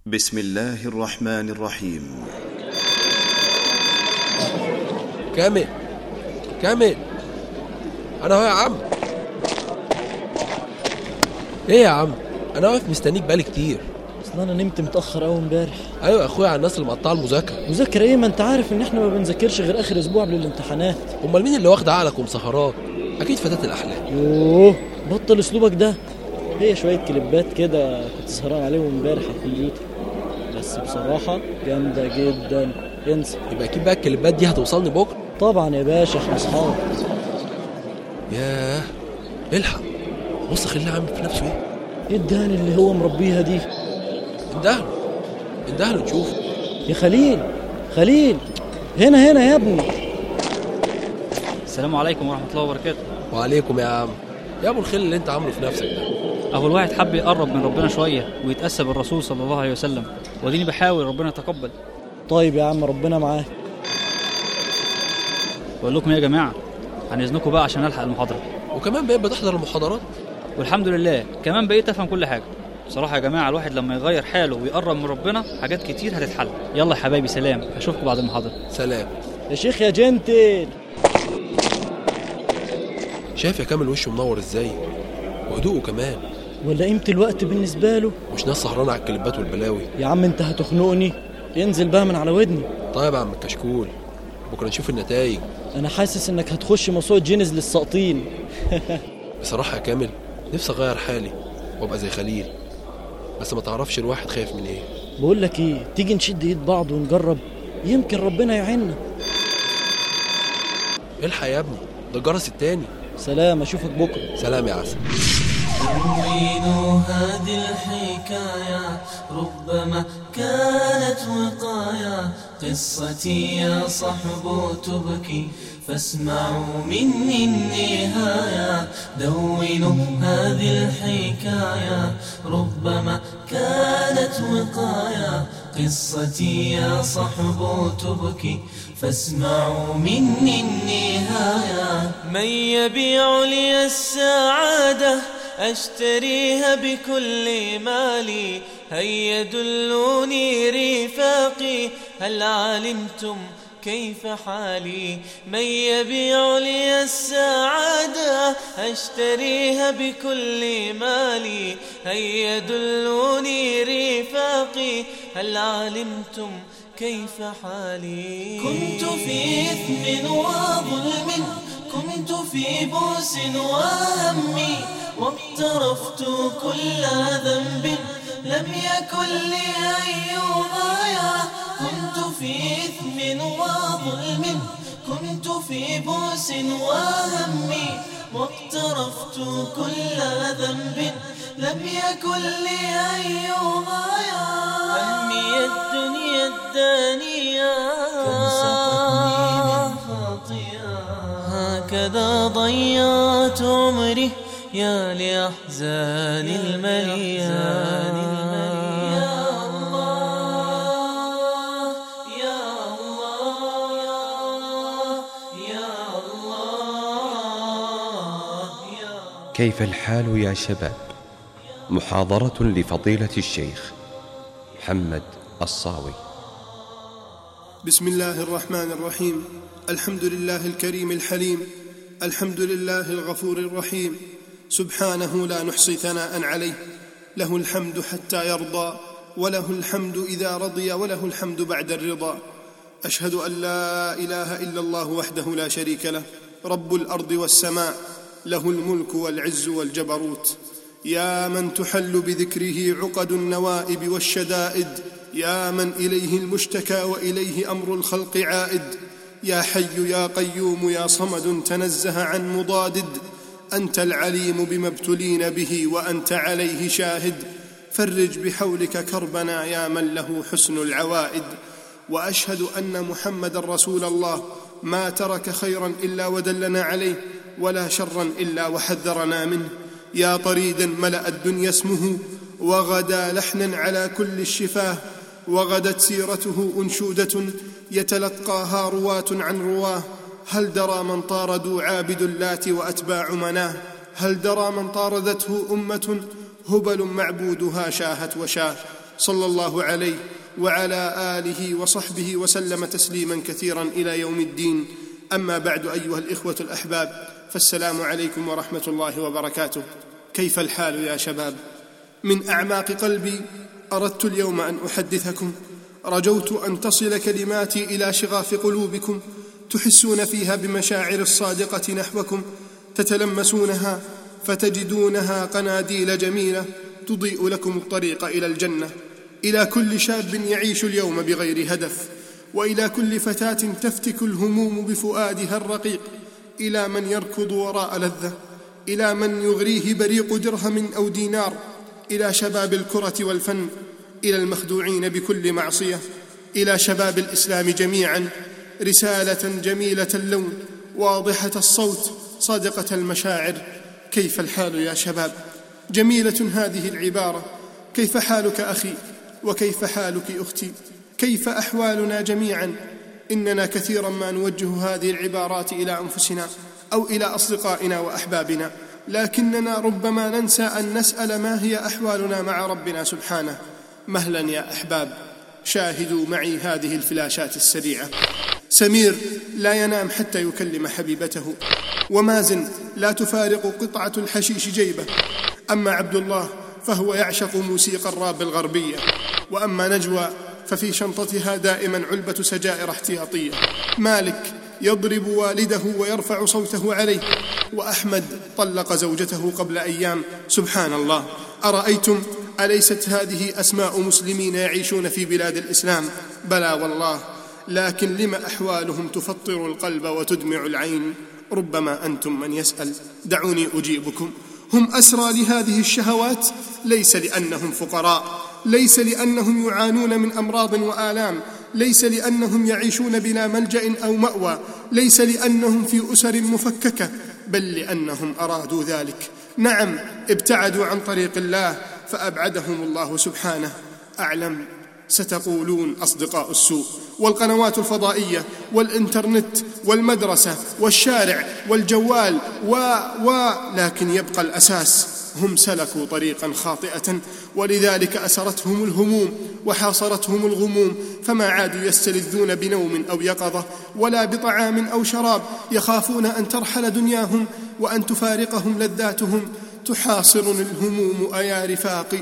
بسم الله الرحمن الرحيم. كامل انا اهو يا عم. ايه يا عم، انا واقف مستنيك بقالي كتير. اصل انا نمت متاخر قوي امبارح. ايوه يا اخويا، على الناس اللي مقطعه المذاكره. مذاكره ايه؟ ما انت عارف ان احنا ما بنذاكرش غير اخر اسبوع قبل الامتحانات. امال مين اللي واخد عقلك ومسهرات؟ اكيد فتاة الاحلام. يوه بطل اسلوبك ده. هي شويه كليبات كده كنت سهران عليهم امبارح على الكمبيوتر، بس بصراحه جامده جدا. انسى. يبقى اكيد بقى الكليبات دي هتوصلني بكره. طبعا يا باشا، احنا اصحاب. ياه، الحق بص خليه عامل في نفسه ايه. ايه الدهن اللي هو مربيها دي؟ اندهله تشوف. يا خليل هنا يا ابني. السلام عليكم ورحمة الله وبركاته. وعليكم يا عم. يا ابو الخيل اللي انت عامله في نفسك ده. أهو الواحد حب يقرب من ربنا شوية ويتأسى بالرسول صلى الله عليه وسلم، وديني بحاول ربنا يتقبل. طيب يا عم، ربنا معاك. بقول لكم يا جماعة، عن إذنكم بقى عشان ألحق المحاضرة. وكمان بقيت بتحضر المحاضرات؟ والحمد لله كمان بقيت أفهم كل حاجة. بصراحة يا جماعة، الواحد لما يغير حاله ويقرب من ربنا حاجات كتير هتتحل. يلا يا حبايبي، سلام، أشوفكم بعد المحاضرة. سلام يا شيخ يا جنتل. شايف يا كامل وشه منور ازاي، وهدوءه كمان. ولا قيمة الوقت بالنسبة له. مش ناس سهرانة على الكليبات والبلاوي. يا عم انت هتخنقني، انزل بقى من على ودني. طيب يا عم الكشكول، بكره نشوف النتائج. انا حاسس انك هتخش موسوعة جينيز للساقطين. بصراحة يا كامل، نفسي اغير حالي وابقى زي خليل، بس ما تعرفش الواحد خايف من ايه. بقول لك ايه، تيجي نشد ايد بعض ونجرب، يمكن ربنا يعيننا. الحق يا ابني، ده الجرس التاني. سلام، اشوفك بكره. سلام يا عسل. تروين هذه الحكاية ربما كانت وقاية، قصتي يا صحب تبكي فاسمعوا مني النهاية. دونوا هذه الحكاية ربما كانت وقاية، قصتي يا صحب تبكي فاسمعوا مني النهاية. من يبيع لي السعادة أشتريها بكل مالي، هيا دلوني رفاقي هل علمتم كيف حالي. من يبيع لي السعادة أشتريها بكل مالي، هيا دلوني رفاقي هل علمتم كيف حالي. كنت في إثم وظلم، كنت في بؤس وهم، واقترفت كل ذنب لم يكن لي أي غاية. كنت في إثم وظلم، كنت في بؤس وهم، واقترفت كل ذنب لم يكن لي أي غاية. همي الدنيا الدانية كم سقتني من خطيئة، هكذا ضيعت عمري يا لأحزان المليئة. كيف الحال يا شباب؟ محاضرة لفضيلة الشيخ محمد الصاوي. بسم الله الرحمن الرحيم. الحمد لله الكريم الحليم، الحمد لله الغفور الرحيم، سبحانه لا نحصي ثناء عليه، له الحمد حتى يرضى، وله الحمد إذا رضي، وله الحمد بعد الرضا. أشهد أن لا إله إلا الله وحده لا شريك له، رب الأرض والسماء، له الملك والعز والجبروت. يا من تحل بذكره عقد النوائب والشدائد، يا من إليه المشتكى وإليه أمر الخلق عائد. يا حي يا قيوم يا صمد تنزه عن مضادد، أنت العليم بما ابتلين به وأنت عليه شاهد. فرج بحولك كربنا يا من له حسن العوائد. وأشهد أن محمد رسول الله ما ترك خيرا إلا ودلنا عليه، ولا شرا إلا وحذرنا منه. يا طريدا ملأ الدنيا اسمه، وغدا لحنا على كل الشفاه، وغدت سيرته أنشودة يتلقاها رواة عن رواه. هل درى من طاردوا عابد اللات وأتباع مناه، هل درى من طاردته أمة هبل معبودها شاهت وشاه. صلى الله عليه وعلى آله وصحبه وسلم تسليما كثيرا إلى يوم الدين. أما بعد، أيها الإخوة الأحباب، فالسلام عليكم ورحمة الله وبركاته. كيف الحال يا شباب؟ من أعماق قلبي أردت اليوم أن أحدثكم، رجوت أن تصل كلماتي إلى شغاف قلوبكم، تحسون فيها بمشاعر الصادقة نحوكم، تتلمسونها فتجدونها قناديل جميلة تضيء لكم الطريق إلى الجنة. إلى كل شاب يعيش اليوم بغير هدف، وإلى كل فتاة تفتك الهموم بفؤادها الرقيق، إلى من يركض وراء لذة، إلى من يغريه بريق درهم أو دينار، إلى شباب الكرة والفن، إلى المخدوعين بكل معصية، إلى شباب الإسلام جميعا، رسالة جميلة اللون، واضحة الصوت، صادقة المشاعر. كيف الحال يا شباب؟ جميلة هذه العبارة. كيف حالك أخي؟ وكيف حالك أختي؟ كيف أحوالنا جميعا؟ إننا كثيرا ما نوجه هذه العبارات إلى أنفسنا أو إلى أصدقائنا وأحبابنا، لكننا ربما ننسى أن نسأل ما هي أحوالنا مع ربنا سبحانه. مهلا يا أحباب، شاهدوا معي هذه الفلاشات السريعة. سمير لا ينام حتى يكلم حبيبته، ومازن لا تفارق قطعة الحشيش جيبه. أما عبد الله فهو يعشق موسيقى الراب الغربية، وأما نجوى ففي شنطتها دائما علبة سجائر احتياطية. مالك يضرب والده ويرفع صوته عليه، وأحمد طلق زوجته قبل أيام. سبحان الله، أرأيتم؟ أليست هذه أسماء مسلمين يعيشون في بلاد الإسلام؟ بلى والله، لكن لما أحوالهم تفطر القلب وتدمع العين؟ ربما أنتم من يسأل، دعوني أجيبكم. هم أسرى لهذه الشهوات ليس لأنهم فقراء، ليس لأنهم يعانون من أمراض وآلام، ليس لأنهم يعيشون بلا ملجأ أو مأوى، ليس لأنهم في أسر مفككة، بل لأنهم أرادوا ذلك. نعم، ابتعدوا عن طريق الله فأبعدهم الله سبحانه. أعلم ستقولون أصدقاء السوء، والقنوات الفضائية والإنترنت والمدرسة والشارع والجوال لكن يبقى الأساس. هم سلكوا طريقا خاطئة، ولذلك أسرتهم الهموم وحاصرتهم الغموم، فما عادوا يستلذون بنوم أو يقظة ولا بطعام أو شراب، يخافون أن ترحل دنياهم وأن تفارقهم لذاتهم. تحاصرني الهموم أيا رفاقي،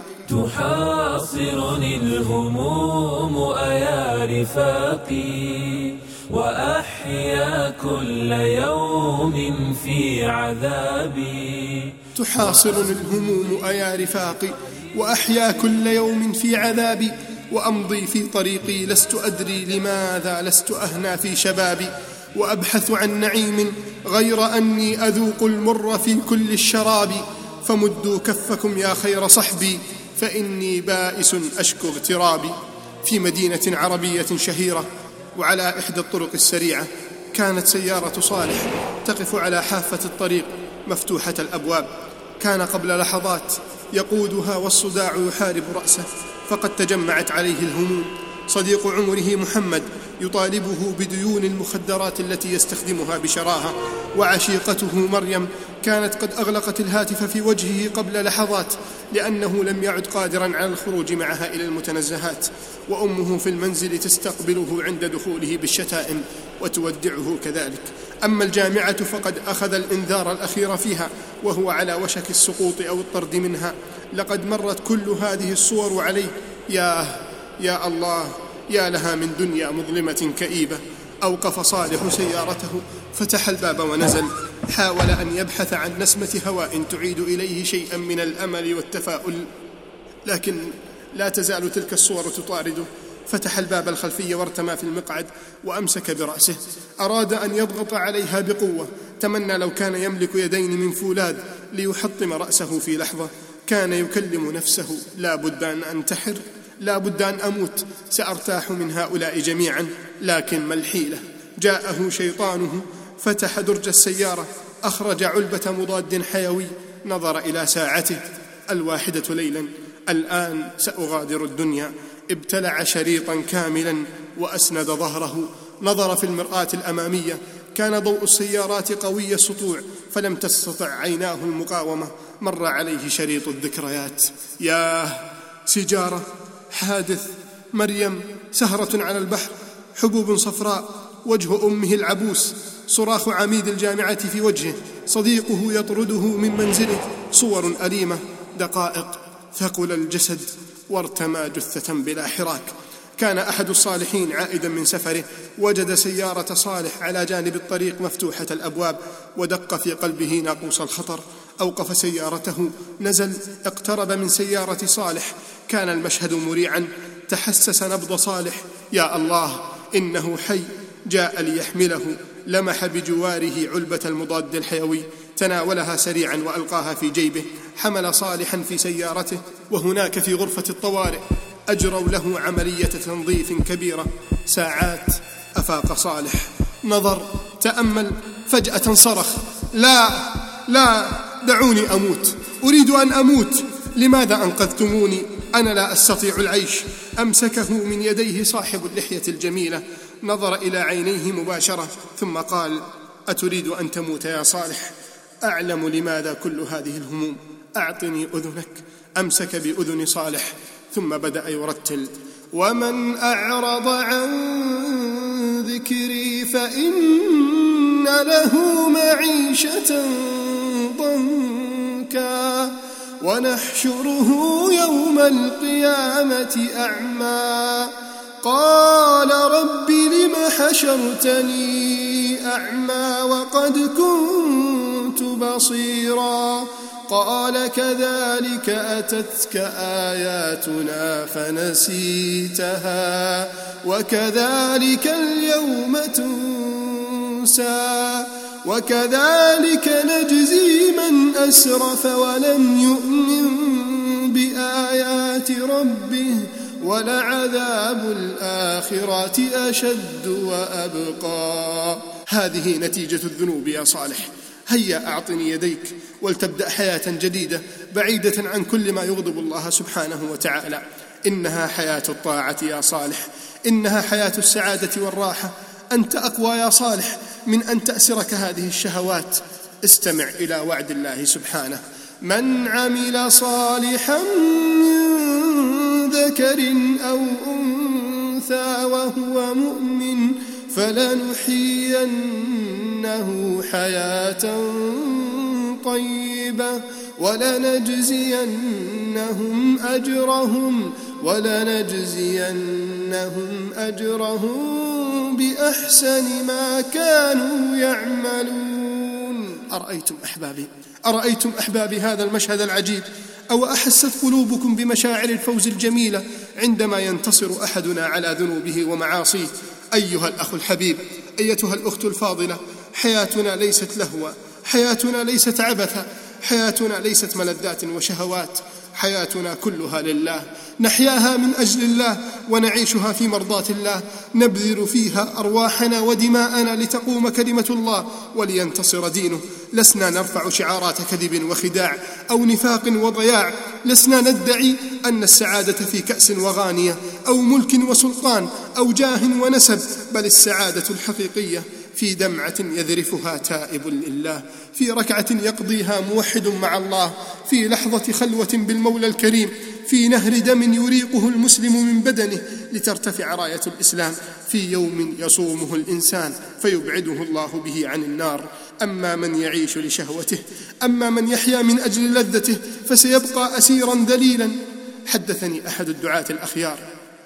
تحاصرني الهموم أيا رفاقي، وأحيا كل يوم في عذابي. تحاصرني الهموم أيا رفاقي، وأحيا كل يوم في عذابي، وأمضي في طريقي لست أدري لماذا لست أهنى في شبابي، وأبحث عن نعيم غير أني أذوق المر في كل الشراب. فمدوا كفكم يا خير صحبي، فإني بائس أشكو اغترابي. في مدينة عربية شهيرة وعلى إحدى الطرق السريعة كانت سيارة صالح تقف على حافة الطريق مفتوحة الأبواب. كان قبل لحظات يقودها والصداع يحارب رأسه، فقد تجمعت عليه الهموم. صديق عمره محمد يطالبه بديون المخدرات التي يستخدمها بشراهة، وعشيقته مريم كانت قد أغلقت الهاتف في وجهه قبل لحظات لأنه لم يعد قادرا على الخروج معها إلى المتنزهات، وأمه في المنزل تستقبله عند دخوله بالشتائم وتودعه كذلك. أما الجامعة فقد أخذ الإنذار الأخير فيها وهو على وشك السقوط أو الطرد منها. لقد مرت كل هذه الصور عليه. يا الله، يا لها من دنيا مظلمة كئيبة. أوقف صالح سيارته، فتح الباب ونزل، حاول أن يبحث عن نسمة هواء تعيد إليه شيئا من الأمل والتفاؤل، لكن لا تزال تلك الصور تطارده. فتح الباب الخلفي وارتمى في المقعد وأمسك برأسه، أراد أن يضغط عليها بقوة. تمنى لو كان يملك يدين من فولاذ ليحطم رأسه في لحظة. كان يكلم نفسه: لا بد أن أنتحر، لا بد أن أموت، سأرتاح من هؤلاء جميعا. لكن ما الحيلة؟ جاءه شيطانه، فتح درج السيارة، أخرج علبة مضاد حيوي، نظر إلى ساعته: 1 ليلا، الآن سأغادر الدنيا. ابتلع شريطا كاملا وأسند ظهره، نظر في المرآة الأمامية، كان ضوء السيارات قوي السطوع فلم تستطع عيناه المقاومة. مر عليه شريط الذكريات. ياه، سيجارة، حادث، مريم، سهرة على البحر، حبوب صفراء، وجه أمه العبوس، صراخ عميد الجامعة في وجهه، صديقه يطرده من منزله، صور أليمة، دقائق، ثقل الجسد وارتمى جثة بلا حراك. كان أحد الصالحين عائدا من سفره، وجد سيارة صالح على جانب الطريق مفتوحة الأبواب، ودق في قلبه ناقوس الخطر. أوقف سيارته، نزل، اقترب من سيارة صالح. كان المشهد مريعا، تحسس نبض صالح. يا الله، إنه حي، جاء ليحمله. لمح بجواره علبة المضاد الحيوي، تناولها سريعا وألقاها في جيبه. حمل صالحا في سيارته، وهناك في غرفة الطوارئ أجروا له عملية تنظيف كبيرة. ساعات أفاق صالح، نظر، تأمل، فجأة صرخ: لا لا، دعوني أموت، أريد أن أموت، لماذا أنقذتموني؟ أنا لا أستطيع العيش. أمسكه من يديه صاحب اللحية الجميلة، نظر إلى عينيه مباشرة، ثم قال: أتريد أن تموت يا صالح؟ أعلم لماذا كل هذه الهموم، أعطني أذنك. أمسك بأذن صالح، ثم بدأ يرتل: ومن أعرض عن ذكري فإن له معيشة ضنكا ونحشره يوم القيامة أعمى. قال رب لم حشرتني أعمى وقد كنت بصيرا. قال كذلك أتتك آياتنا فنسيتها وكذلك اليوم تنسى وكذلك نجزي من أسرف ولم يؤمن بآيات ربه ولعذاب الآخرة أشد وأبقى. هذه نتيجة الذنوب يا صالح. هيا أعطني يديك ولتبدأ حياة جديدة بعيدة عن كل ما يغضب الله سبحانه وتعالى. إنها حياة الطاعة يا صالح، إنها حياة السعادة والراحة. أنت أقوى يا صالح من أن تأسرك هذه الشهوات. استمع إلى وعد الله سبحانه: من عمل صالحا من ذكر أو أنثى وهو مؤمن فلنحيينه حياة طيبة ولنجزينهم أجرهم بأحسن ما كانوا يعملون. أرأيتم أحبابي هذا المشهد العجيب؟ أو أحست قلوبكم بمشاعر الفوز الجميلة عندما ينتصر أحدنا على ذنوبه ومعاصيه؟ أيها الأخ الحبيب، أيتها الأخت الفاضلة، حياتنا ليست لهوا، حياتنا ليست عبثا، حياتنا ليست ملذات وشهوات، حياتنا كلها لله، نحياها من أجل الله ونعيشها في مرضاة الله، نبذل فيها أرواحنا ودماءنا لتقوم كلمة الله ولينتصر دينه. لسنا نرفع شعارات كذب وخداع أو نفاق وضياع، لسنا ندعي أن السعادة في كأس وغانية أو ملك وسلطان أو جاه ونسب، بل السعادة الحقيقية في دمعة يذرفها تائب لله، في ركعة يقضيها موحد مع الله، في لحظة خلوة بالمولى الكريم، في نهر دم يريقه المسلم من بدنه لترتفع راية الإسلام، في يوم يصومه الإنسان فيبعده الله به عن النار. أما من يعيش لشهوته، أما من يحيا من أجل لذته، فسيبقى أسيرا ذليلا. حدثني أحد الدعاة الأخيار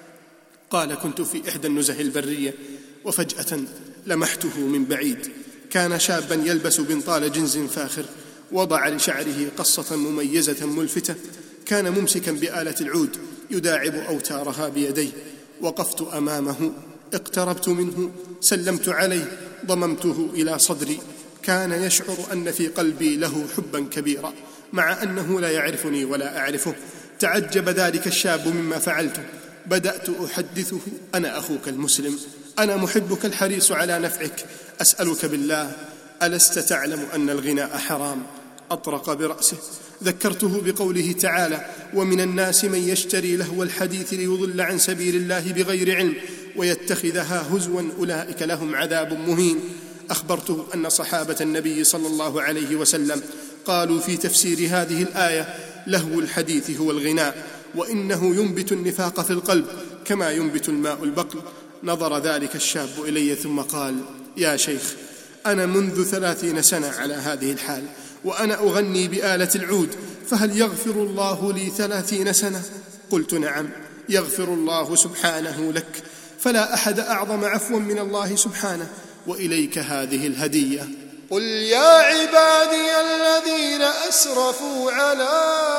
قال: كنت في إحدى النزه البرية وفجأة لمحته من بعيد. كان شابا يلبس بنطال جنز فاخر، وضع لشعره قصة مميزة ملفتة، كان ممسكا بآلة العود يداعب أوتارها بيديه. وقفت أمامه، اقتربت منه، سلمت عليه، ضممته إلى صدري. كان يشعر أن في قلبي له حبا كبيرا مع أنه لا يعرفني ولا أعرفه. تعجب ذلك الشاب مما فعلته. بدأت أحدثه: أنا أخوك المسلم، أنا محبك الحريص على نفعك، أسألك بالله، ألست تعلم أن الغناء حرام؟ أطرق برأسه. ذكرته بقوله تعالى: ومن الناس من يشتري لهو الحديث ليضل عن سبيل الله بغير علم ويتخذها هزوا أولئك لهم عذاب مهين. أخبرته أن صحابة النبي صلى الله عليه وسلم قالوا في تفسير هذه الآية: لهو الحديث هو الغناء، وإنه ينبت النفاق في القلب كما ينبت الماء البقل. نظر ذلك الشاب إلي ثم قال: يا شيخ، أنا منذ 30 سنة على هذه الحال، وأنا أغني بآلة العود، فهل يغفر الله لي 30 سنة؟ قلت: نعم، يغفر الله سبحانه لك، فلا أحد أعظم عفوا من الله سبحانه. وإليك هذه الهدية. قل يا عبادي الذين أسرفوا على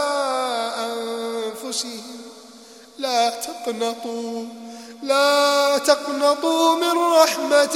أنفسهم لا تقنطوا من رحمة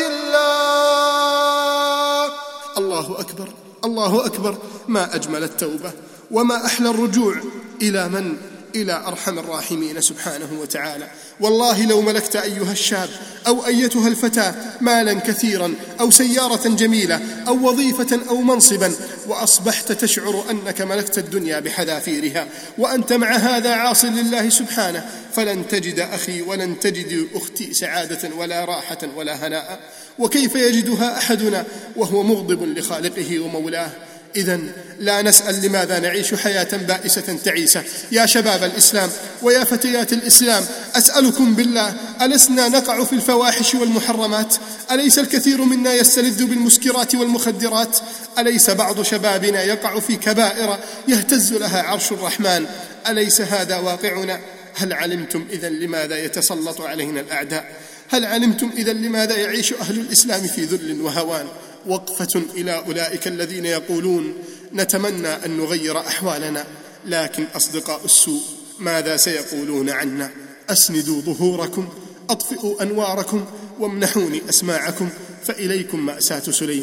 الله. الله أكبر، الله أكبر، ما أجمل التوبة وما أحلى الرجوع إلى من؟ إلى أرحم الراحمين سبحانه وتعالى. والله لو ملكت أيها الشاب أو أيتها الفتاة مالا كثيرا أو سيارة جميلة أو وظيفة أو منصبا، وأصبحت تشعر أنك ملكت الدنيا بحذافيرها، وأنت مع هذا عاص لله سبحانه، فلن تجد أخي ولن تجد أختي سعادة ولا راحة ولا هناء. وكيف يجدها أحدنا وهو مغضب لخالقه ومولاه؟ إذن لا نسأل لماذا نعيش حياة بائسة تعيسة. يا شباب الإسلام ويا فتيات الإسلام، أسألكم بالله، ألسنا نقع في الفواحش والمحرمات؟ أليس الكثير منا يستلذ بالمسكرات والمخدرات؟ أليس بعض شبابنا يقع في كبائر يهتز لها عرش الرحمن؟ أليس هذا واقعنا؟ هل علمتم إذن لماذا يتسلط علينا الأعداء؟ هل علمتم إذن لماذا يعيش أهل الإسلام في ذل وهوان؟ وقفة إلى أولئك الذين يقولون: نتمنى أن نغير أحوالنا، لكن أصدقاء السوء ماذا سيقولون عنا؟ أسندوا ظهوركم، أطفئوا أنواركم، وامنحوني أسماعكم، فإليكم مأساة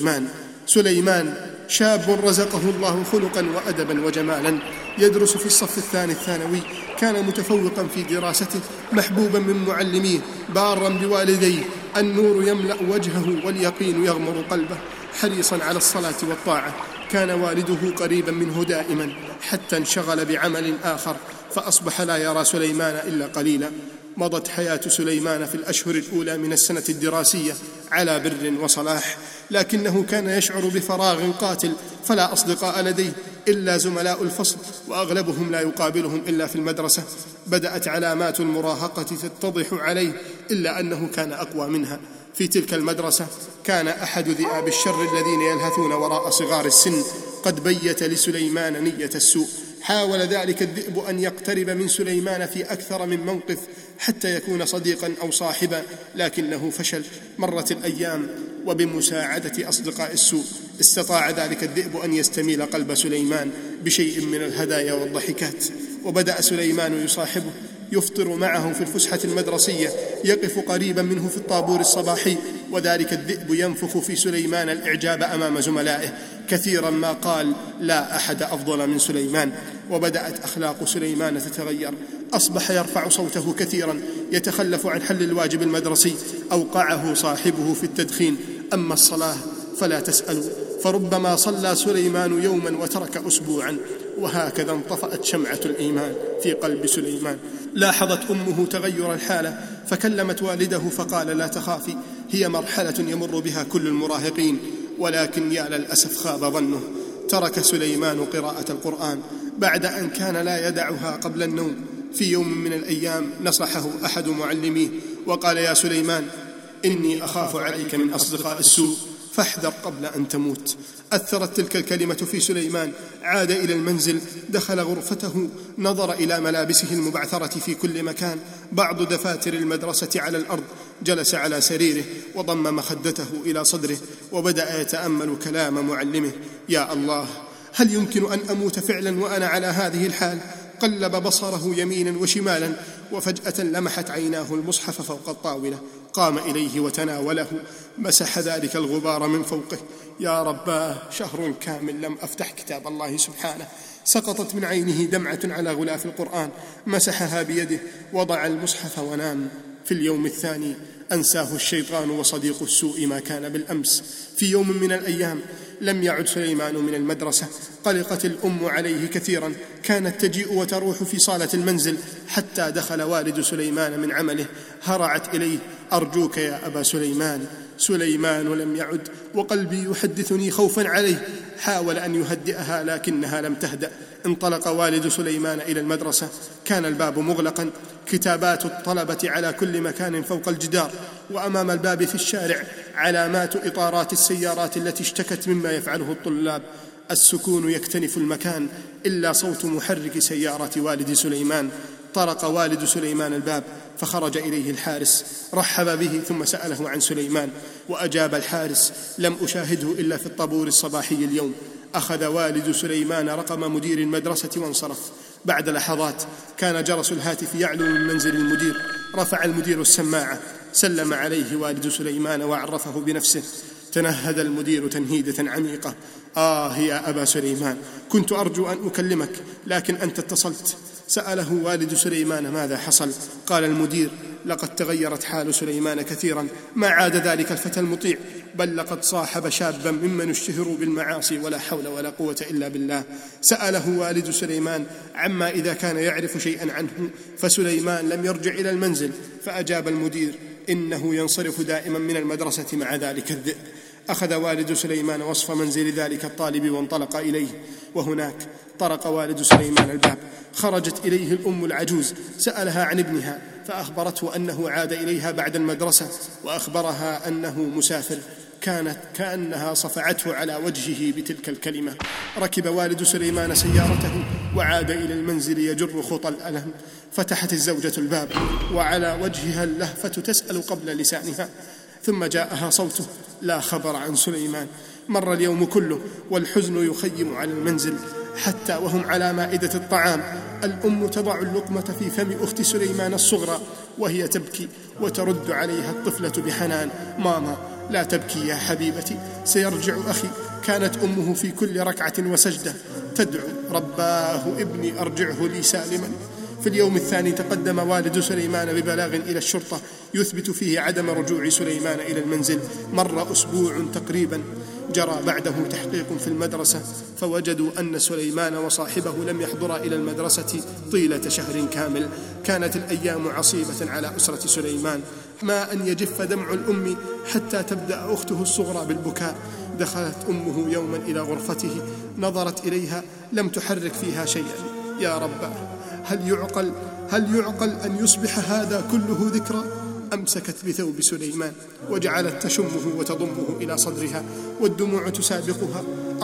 سليمان شاب رزقه الله خلقا وأدبا وجمالا، يدرس في الصف الثاني الثانوي، كان متفوقا في دراسته، محبوبا من معلميه، بارا بوالديه، النور يملأ وجهه واليقين يغمر قلبه، حريصا على الصلاة والطاعة. كان والده قريبا منه دائما، حتى انشغل بعمل آخر، فأصبح لا يرى سليمان إلا قليلا. مضت حياة سليمان في الأشهر الأولى من السنة الدراسية على بر وصلاح، لكنه كان يشعر بفراغ قاتل، فلا أصدقاء لديه إلا زملاء الفصل، وأغلبهم لا يقابلهم إلا في المدرسة. بدأت علامات المراهقة تتضح عليه، إلا أنه كان أقوى منها. في تلك المدرسة كان أحد ذئاب الشر الذين يلهثون وراء صغار السن قد بيت لسليمان نية السوء. حاول ذلك الذئب أن يقترب من سليمان في أكثر من موقف حتى يكون صديقا أو صاحبا، لكنه فشل. مرت الأيام، وبمساعدة أصدقاء السوء استطاع ذلك الذئب أن يستميل قلب سليمان بشيء من الهدايا والضحكات، وبدأ سليمان يصاحبه، يفطر معه في الفسحة المدرسية، يقف قريبا منه في الطابور الصباحي، وذلك الذئب ينفخ في سليمان الإعجاب أمام زملائه. كثيرا ما قال: لا أحد أفضل من سليمان. وبدأت أخلاق سليمان تتغير، أصبح يرفع صوته كثيرا، يتخلف عن حل الواجب المدرسي، أوقعه صاحبه في التدخين. أما الصلاة فلا تسألوا، فربما صلى سليمان يوما وترك أسبوعا. وهكذا انطفأت شمعة الإيمان في قلب سليمان. لاحظت أمه تغير الحالة، فكلمت والده فقال: لا تخافي، هي مرحلة يمر بها كل المراهقين. ولكن يا للأسف خاب ظنه، ترك سليمان قراءة القرآن بعد أن كان لا يدعها قبل النوم. في يوم من الأيام نصحه أحد معلميه وقال: يا سليمان، إني أخاف عليك من أصدقاء السوء، فاحذر قبل أن تموت. أثرت تلك الكلمة في سليمان. عاد إلى المنزل، دخل غرفته، نظر إلى ملابسه المبعثرة في كل مكان، بعض دفاتر المدرسة على الأرض. جلس على سريره وضم مخدته إلى صدره، وبدأ يتأمل كلام معلمه: يا الله، هل يمكن أن أموت فعلا وأنا على هذه الحال؟ قلب بصره يمينا وشمالا، وفجأة لمحت عيناه المصحف فوق الطاولة. قام إليه وتناوله، مسح ذلك الغبار من فوقه. يا رباه، شهر كامل لم أفتح كتاب الله سبحانه. سقطت من عينه دمعة على غلاف القرآن، مسحها بيده، وضع المصحف ونام. في اليوم الثاني أنساه الشيطان وصديق السوء ما كان بالأمس. في يوم من الأيام لم يعد سليمان من المدرسة، قلقت الأم عليه كثيرا، كانت تجيء وتروح في صالة المنزل، حتى دخل والد سليمان من عمله. هرعت إليه: أرجوك يا أبا سليمان. سليمان لم يعد، وقلبي يحدثني خوفا عليه. حاول أن يهدئها لكنها لم تهدأ. انطلق والد سليمان إلى المدرسة، كان الباب مغلقا، كتابات الطلبة على كل مكان فوق الجدار، وأمام الباب في الشارع علامات إطارات السيارات التي اشتكت مما يفعله الطلاب. السكون يكتنف المكان إلا صوت محرك سيارة والد سليمان. طرق والد سليمان الباب فخرج إليه الحارس، رحب به ثم سأله عن سليمان، وأجاب الحارس: لم أشاهده إلا في الطابور الصباحي اليوم. أخذ والد سليمان رقم مدير المدرسة وانصرف. بعد لحظات كان جرس الهاتف يعلو من منزل المدير. رفع المدير السماعة، سلم عليه والد سليمان وعرفه بنفسه. تنهد المدير تنهيدة عميقة: يا أبا سليمان، كنت أرجو أن أكلمك لكن أنت اتصلت. سأله والد سليمان ماذا حصل. قال المدير: لقد تغيرت حال سليمان كثيرا، ما عاد ذلك الفتى المطيع، بل لقد صاحب شابا ممن اشتهروا بالمعاصي ولا حول ولا قوة إلا بالله. سأله والد سليمان عما إذا كان يعرف شيئا عنه، فسليمان لم يرجع إلى المنزل. فأجاب المدير: إنه ينصرف دائما من المدرسة مع ذلك الذئب. أخذ والد سليمان وصف منزل ذلك الطالب وانطلق إليه، وهناك طرق والد سليمان الباب. خرجت إليه الأم العجوز، سألها عن ابنها فأخبرته أنه عاد إليها بعد المدرسة، وأخبرها أنه مسافر. كانت كأنها صفعته على وجهه بتلك الكلمة. ركب والد سليمان سيارته وعاد إلى المنزل يجر خطى الألم. فتحت الزوجة الباب وعلى وجهها اللهفة تسأل قبل لسانها، ثم جاءها صوته: لا خبر عن سليمان. مر اليوم كله والحزن يخيم على المنزل، حتى وهم على مائدة الطعام الأم تضع اللقمة في فم أخت سليمان الصغرى وهي تبكي، وترد عليها الطفلة بحنان: ماما لا تبكي يا حبيبتي، سيرجع أخي. كانت أمه في كل ركعة وسجدة تدعو: رباه ابني أرجعه لي سالما. في اليوم الثاني تقدم والد سليمان ببلاغ إلى الشرطة يثبت فيه عدم رجوع سليمان إلى المنزل. مر أسبوع تقريبا، جرى بعده تحقيق في المدرسة، فوجدوا أن سليمان وصاحبه لم يحضرا إلى المدرسة طيلة شهر كامل. كانت الأيام عصيبة على أسرة سليمان، ما أن يجف دمع الأم حتى تبدأ أخته الصغرى بالبكاء. دخلت أمه يوما إلى غرفته، نظرت إليها لم تحرك فيها شيئا. يا رب، هل يعقل أن يصبح هذا كله ذكرى؟ أمسكت بثوب سليمان وجعلت تشمه وتضمه إلى صدرها والدموع تسابقها.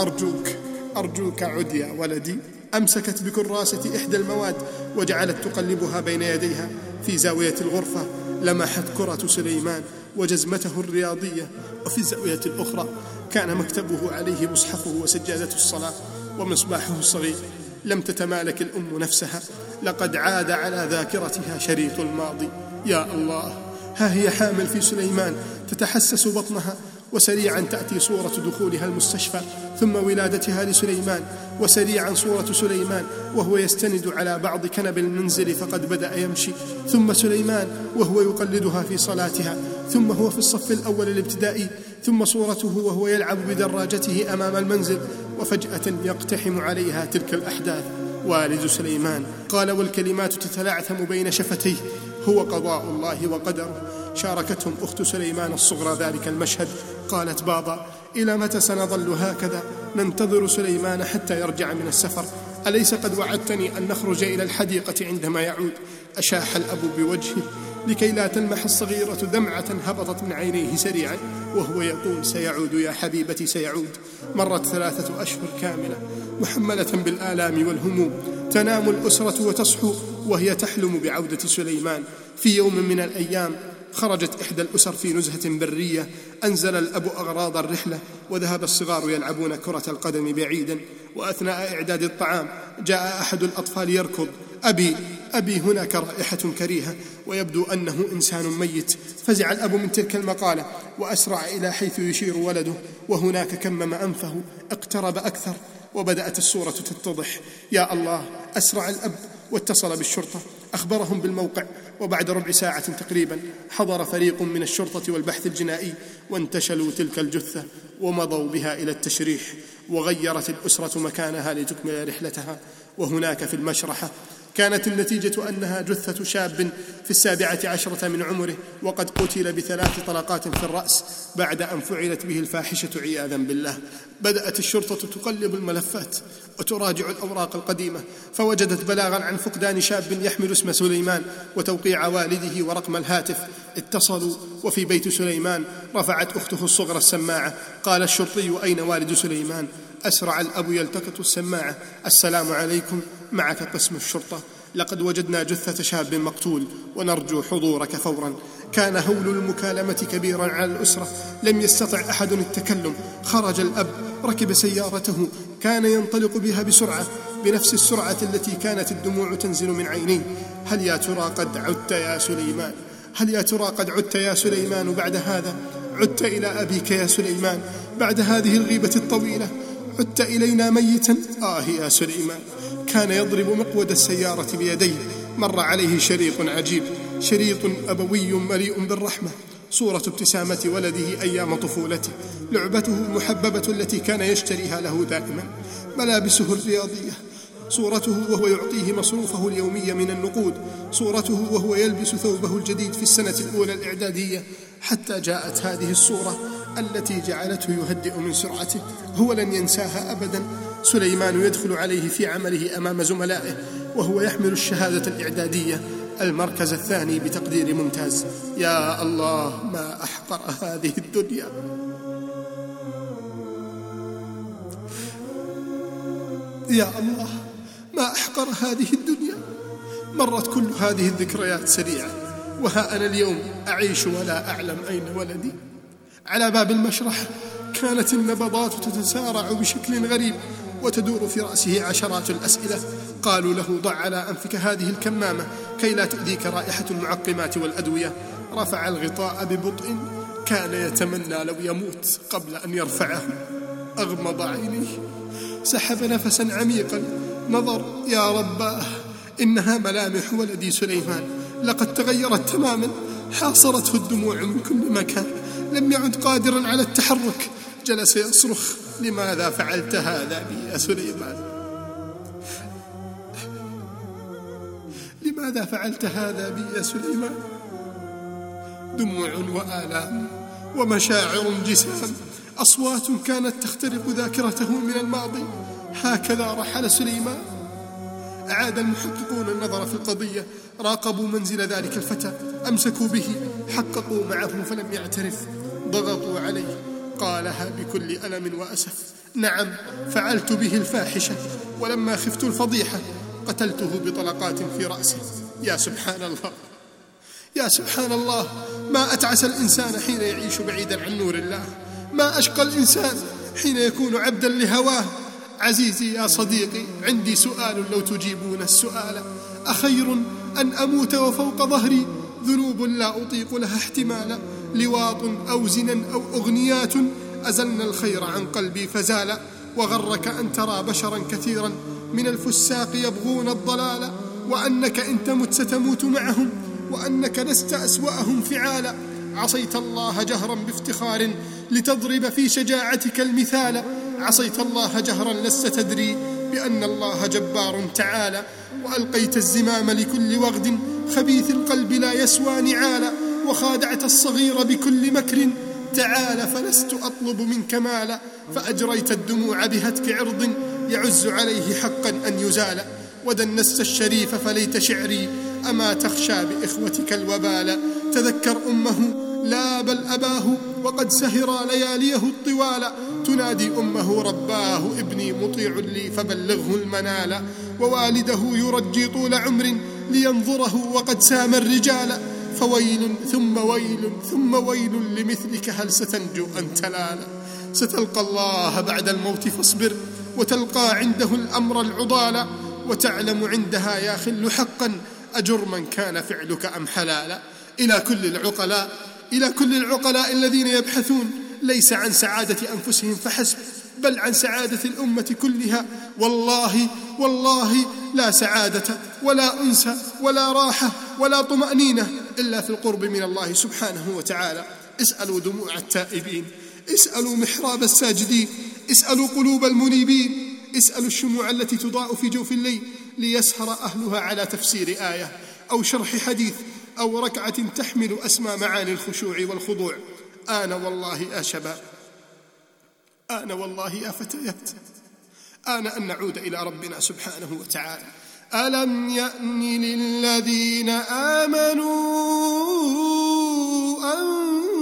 أرجوك عد يا ولدي. أمسكت بكراسة إحدى المواد وجعلت تقلبها بين يديها. في زاوية الغرفة لمحت كرة سليمان وجزمته الرياضية، وفي الزاوية الأخرى كان مكتبه عليه مصحفه وسجادة الصلاة ومصباحه الصغير. لم تتمالك الأم نفسها، لقد عاد على ذاكرتها شريط الماضي. يا الله، ها هي حامل في سليمان تتحسس بطنها، وسريعا تأتي صورة دخولها المستشفى، ثم ولادتها لسليمان، وسريعا صورة سليمان وهو يستند على بعض كنب المنزل فقد بدأ يمشي، ثم سليمان وهو يقلدها في صلاتها، ثم هو في الصف الأول الابتدائي، ثم صورته وهو يلعب بدراجته أمام المنزل، وفجأة يقتحم عليها تلك الأحداث والد سليمان. قال والكلمات تتلعثم بين شفتيه: هو قضاء الله وقدره. شاركتهم أخت سليمان الصغرى ذلك المشهد. قالت: بابا، إلى متى سنظل هكذا ننتظر سليمان حتى يرجع من السفر؟ أليس قد وعدتني أن نخرج إلى الحديقة عندما يعود؟ أشاح الأب بوجهه لكي لا تلمح الصغيرة دمعة هبطت من عينيه سريعا وهو يقول: سيعود يا حبيبتي، سيعود. مرت 3 أشهر كاملة محملة بالآلام والهموم. تنام الأسرة وتصحو وهي تحلم بعودة سليمان. في يوم من الأيام خرجت إحدى الأسر في نزهة برية. أنزل الأب أغراض الرحلة وذهب الصغار يلعبون كرة القدم بعيدا. وأثناء إعداد الطعام جاء أحد الأطفال يركض: أبي هناك رائحة كريهة ويبدو أنه إنسان ميت. فزع الأب من تلك المقالة وأسرع إلى حيث يشير ولده، وهناك كمم أنفه، اقترب أكثر وبدأت الصورة تتضح. يا الله! أسرع الأب واتصل بالشرطة، أخبرهم بالموقع، وبعد ربع ساعة تقريبا حضر فريق من الشرطة والبحث الجنائي وانتشلوا تلك الجثة ومضوا بها إلى التشريح. وغيرت الأسرة مكانها لتكمل رحلتها. وهناك في المشرحة كانت النتيجة أنها جثة شاب في 17 من عمره، وقد قتل ب3 طلقات في الرأس بعد أن فعلت به الفاحشة عياذا بالله. بدأت الشرطة تقلب الملفات وتراجع الأوراق القديمة، فوجدت بلاغا عن فقدان شاب يحمل اسم سليمان وتوقيع والده ورقم الهاتف. اتصلوا، وفي بيت سليمان رفعت أخته الصغرى السماعة. قال الشرطي: أين والد سليمان؟ أسرع الأب يلتقط السماعة: السلام عليكم، معك قسم الشرطة، لقد وجدنا جثة شاب مقتول ونرجو حضورك فورا. كان هول المكالمة كبيرا على الأسرة، لم يستطع أحد التكلم. خرج الأب، ركب سيارته، كان ينطلق بها بسرعة، بنفس السرعة التي كانت الدموع تنزل من عينيه. هل يا ترى قد عدت يا سليمان؟ هل يا ترى قد عدت يا سليمان بعد هذا؟ عدت إلى أبيك يا سليمان بعد هذه الغيبة الطويلة؟ عدت إلينا ميتا؟ يا سليمان. كان يضرب مقود السيارة بيديه. مر عليه شريط عجيب، شريط أبوي مليء بالرحمة، صورة ابتسامة ولده أيام طفولته، لعبته المحببة التي كان يشتريها له دائما، ملابسه الرياضية، صورته وهو يعطيه مصروفه اليومي من النقود، صورته وهو يلبس ثوبه الجديد في السنة الأولى الإعدادية، حتى جاءت هذه الصورة التي جعلته يهدئ من سرعته. هو لن ينساها أبدا. سليمان يدخل عليه في عمله أمام زملائه وهو يحمل الشهادة الإعدادية، المركز الثاني بتقدير ممتاز. يا الله، ما أحقر هذه الدنيا. يا الله، ما أحقر هذه الدنيا. مرت كل هذه الذكريات سريعة، وها أنا اليوم أعيش ولا أعلم أين ولدي. على باب المشرح كانت النبضات تتسارع بشكل غريب، وتدور في رأسه عشرات الأسئلة. قالوا له: ضع على أنفك هذه الكمامة كي لا تؤذيك رائحة المعقمات والأدوية. رفع الغطاء ببطء، كان يتمنى لو يموت قبل أن يرفعه. أغمض عينيه، سحب نفسا عميقا، نظر: يا رباه، إنها ملامح ولدي سليمان، لقد تغيرت تماما. حاصرته الدموع من كل مكان، لم يعد قادرا على التحرك. جلس يصرخ: لماذا فعلت هذا بي يا سليمان؟ لماذا فعلت هذا بي يا سليمان؟ دموع وآلام ومشاعر جسام، أصوات كانت تخترق ذاكرته من الماضي. هكذا رحل سليمان. أعاد المحققون النظر في القضية، راقبوا منزل ذلك الفتى، أمسكوا به، حققوا معه فلم يعترف، ضغطوا عليه. قالها بكل ألم وأسف: نعم، فعلت به الفاحشة، ولما خفت الفضيحة قتلته بطلقات في رأسه. يا سبحان الله، يا سبحان الله، ما أتعس الإنسان حين يعيش بعيدا عن نور الله، ما أشقى الإنسان حين يكون عبدا لهواه. عزيزي يا صديقي، عندي سؤال لو تجيبون السؤال: أخير أن أموت وفوق ظهري ذنوب لا أطيق لها احتمالا، لواط أو زنا أو أغنيات أزلنا الخير عن قلبي فزال، وغرك أن ترى بشرا كثيرا من الفساق يبغون الضلال، وأنك إن تمت ستموت معهم، وأنك لست أسوأهم فعالا. عصيت الله جهرا بافتخار لتضرب في شجاعتك المثال، عصيت الله جهرا لست تدري بأن الله جبار تعالى، وألقيت الزمام لكل وغد خبيث القلب لا يسوى نعالا، وخادعت الصغير بكل مكر تعال فلست أطلب منك مالا، فأجريت الدموع بهتك عرض يعز عليه حقا أن يزال، ودنست الشريف فليت شعري أما تخشى بإخوتك الوبال. تذكر أمه لا بل أباه وقد سهر لياليه الطوال، تنادي أمه رباه ابني مطيع لي فبلغه المنال، ووالده يرجي طول عمر لينظره وقد سام الرجال، فويل ثم ويل ثم ويل لمثلك هل ستنجو أن تنال. ستلقى الله بعد الموت فاصبر، وتلقى عنده الأمر العضال، وتعلم عندها يا خل حقا أجرما كان فعلك أم حلالا. إلى كل العقلاء الذين يبحثون ليس عن سعادة أنفسهم فحسب، بل عن سعادة الأمة كلها. والله لا سعادة ولا أنس ولا راحة ولا طمأنينة إلا في القرب من الله سبحانه وتعالى. اسألوا دموع التائبين، اسألوا محراب الساجدين، اسألوا قلوب المنيبين، اسألوا الشموع التي تضاء في جوف الليل، ليسهر أهلها على تفسير آية أو شرح حديث أو ركعة تحمل أسمى معاني الخشوع والخضوع. آن والله يا شباب، آن والله يا فتيات، آن أن نعود إلى ربنا سبحانه وتعالى. ألم يأن للذين آمنوا أن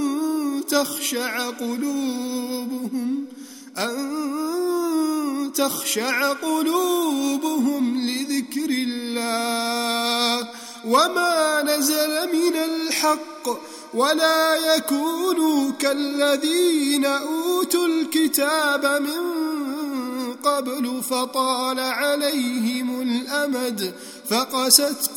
تخشع قلوبهم لذكر الله وما نزل من الحق ولا يكونوا كالذين أوتوا الكتاب من قبل فطال عليهم الأمد فقست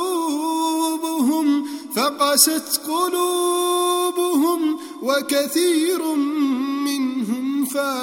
قلوبهم وكثير منهم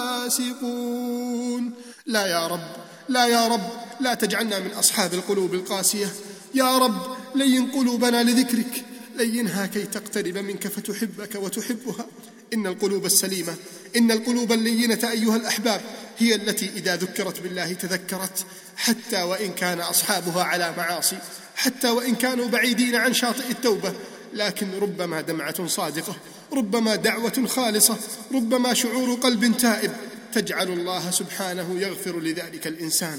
فاسقون. لا يا رب، لا يا رب، لا تجعلنا من أصحاب القلوب القاسية. يا رب لين قلوبنا لذكرك، لينها كي تقترب منك فتحبك وتحبها. إن القلوب السليمة، إن القلوب اللينة أيها الأحباب هي التي إذا ذكرت بالله تذكرت، حتى وإن كان أصحابها على معاصي، حتى وإن كانوا بعيدين عن شاطئ التوبة، لكن ربما دمعة صادقة، ربما دعوة خالصة، ربما شعور قلب تائب تجعل الله سبحانه يغفر لذلك الإنسان.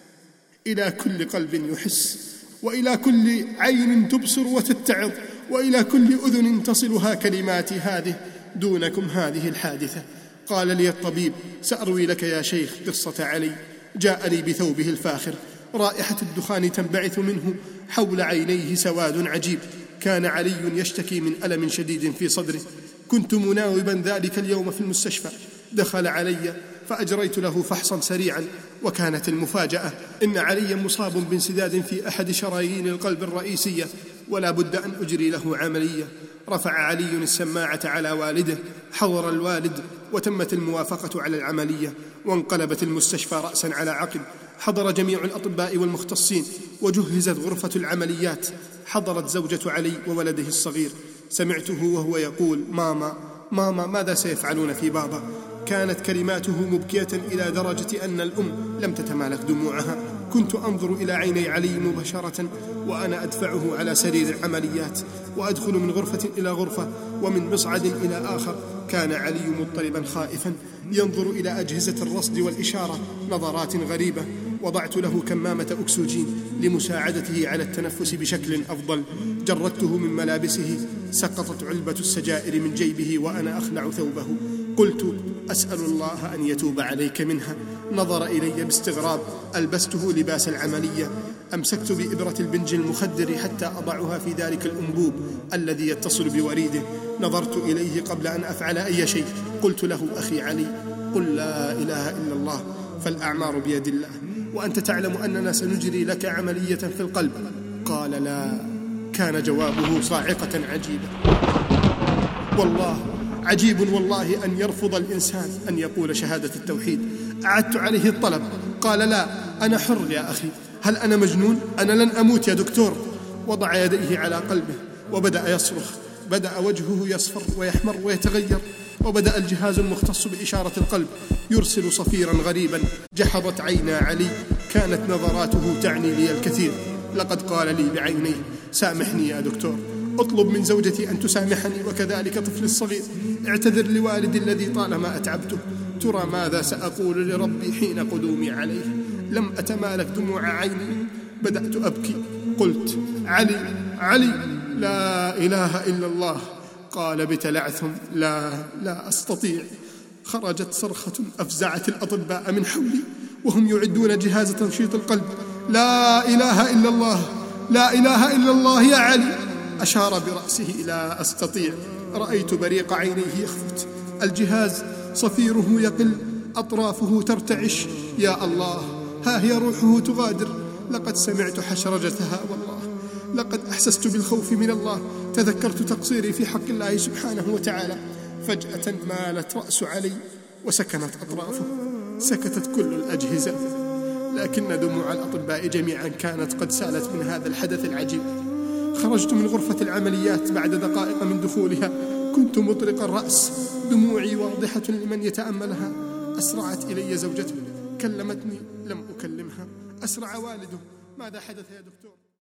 إلى كل قلب يحس، وإلى كل عين تبصر وتتعظ، وإلى كل أذن تصلها كلماتي هذه دونكم هذه الحادثة. قال لي الطبيب: سأروي لك يا شيخ قصة علي. جاءني بثوبه الفاخر، رائحة الدخان تنبعث منه، حول عينيه سواد عجيب. كان علي يشتكي من ألم شديد في صدره. كنت مناوبا ذلك اليوم في المستشفى. دخل علي فأجريت له فحصا سريعا، وكانت المفاجأة إن عليا مصاب بانسداد في أحد شرايين القلب الرئيسية، ولا بد أن أجري له عملية. رفع علي السماعة على والده، حضر الوالد وتمت الموافقة على العملية، وانقلبت المستشفى رأسا على عقب. حضر جميع الأطباء والمختصين، وجهزت غرفة العمليات. حضرت زوجة علي وولده الصغير. سمعته وهو يقول: ماما ماما ماذا سيفعلون في بابا؟ كانت كلماته مبكية إلى درجة أن الأم لم تتمالك دموعها. كنت أنظر إلى عيني علي مباشرة وأنا أدفعه على سرير العمليات، وأدخل من غرفة إلى غرفة ومن مصعد إلى آخر. كان علي مضطربا خائفا ينظر إلى أجهزة الرصد والإشارة نظرات غريبة. وضعت له كمامة أكسجين لمساعدته على التنفس بشكل أفضل. جردته من ملابسه، سقطت علبة السجائر من جيبه وأنا أخلع ثوبه. قلت: أسأل الله أن يتوب عليك منها. نظر إلي باستغراب. ألبسته لباس العملية. أمسكت بإبرة البنج المخدر حتى أضعها في ذلك الأنبوب الذي يتصل بوريده. نظرت إليه قبل أن أفعل أي شيء. قلت له: أخي علي، قل لا إله إلا الله، فالأعمار بيد الله، وأنت تعلم أننا سنجري لك عملية في القلب. قال: لا. كان جوابه صاعقة عجيبة. والله عجيب والله أن يرفض الإنسان أن يقول شهادة التوحيد. أعدت عليه الطلب. قال: لا، أنا حر يا أخي. هل أنا مجنون؟ أنا لن أموت يا دكتور. وضع يديه على قلبه وبدأ يصرخ. بدأ وجهه يصفر ويحمر ويتغير، وبدأ الجهاز المختص بإشارة القلب يرسل صفيرا غريبا. جحظت عينا علي، كانت نظراته تعني لي الكثير. لقد قال لي بعينيه: سامحني يا دكتور، أطلب من زوجتي أن تسامحني، وكذلك طفلي الصغير. اعتذر لوالدي الذي طالما أتعبته. ترى ماذا سأقول لربي حين قدومي عليه؟ لم أتمالك دموع عيني، بدأت أبكي. قلت: علي، علي، لا إله إلا الله. قال بتلعثم: لا أستطيع. خرجت صرخة أفزعت الأطباء من حولي وهم يعدون جهاز تنشيط القلب. لا إله إلا الله، لا إله إلا الله يا علي. أشار برأسه: لا أستطيع. رأيت بريق عينيه يخفت، الجهاز صفيره يقل، أطرافه ترتعش. يا الله، ها هي روحه تغادر. لقد سمعت حشرجتها والله، لقد أحسست بالخوف من الله. تذكرت تقصيري في حق الله سبحانه وتعالى. فجأة مالت رأس علي وسكنت أطرافه. سكتت كل الأجهزة، لكن دموع الأطباء جميعا كانت قد سالت من هذا الحدث العجيب. خرجت من غرفة العمليات بعد دقائق من دخولها. كنت مطرق الرأس، دموعي واضحة لمن يتأملها. أسرعت إلي زوجته، كلمتني لم أكلمها. أسرع والده، ماذا حدث يا دكتور؟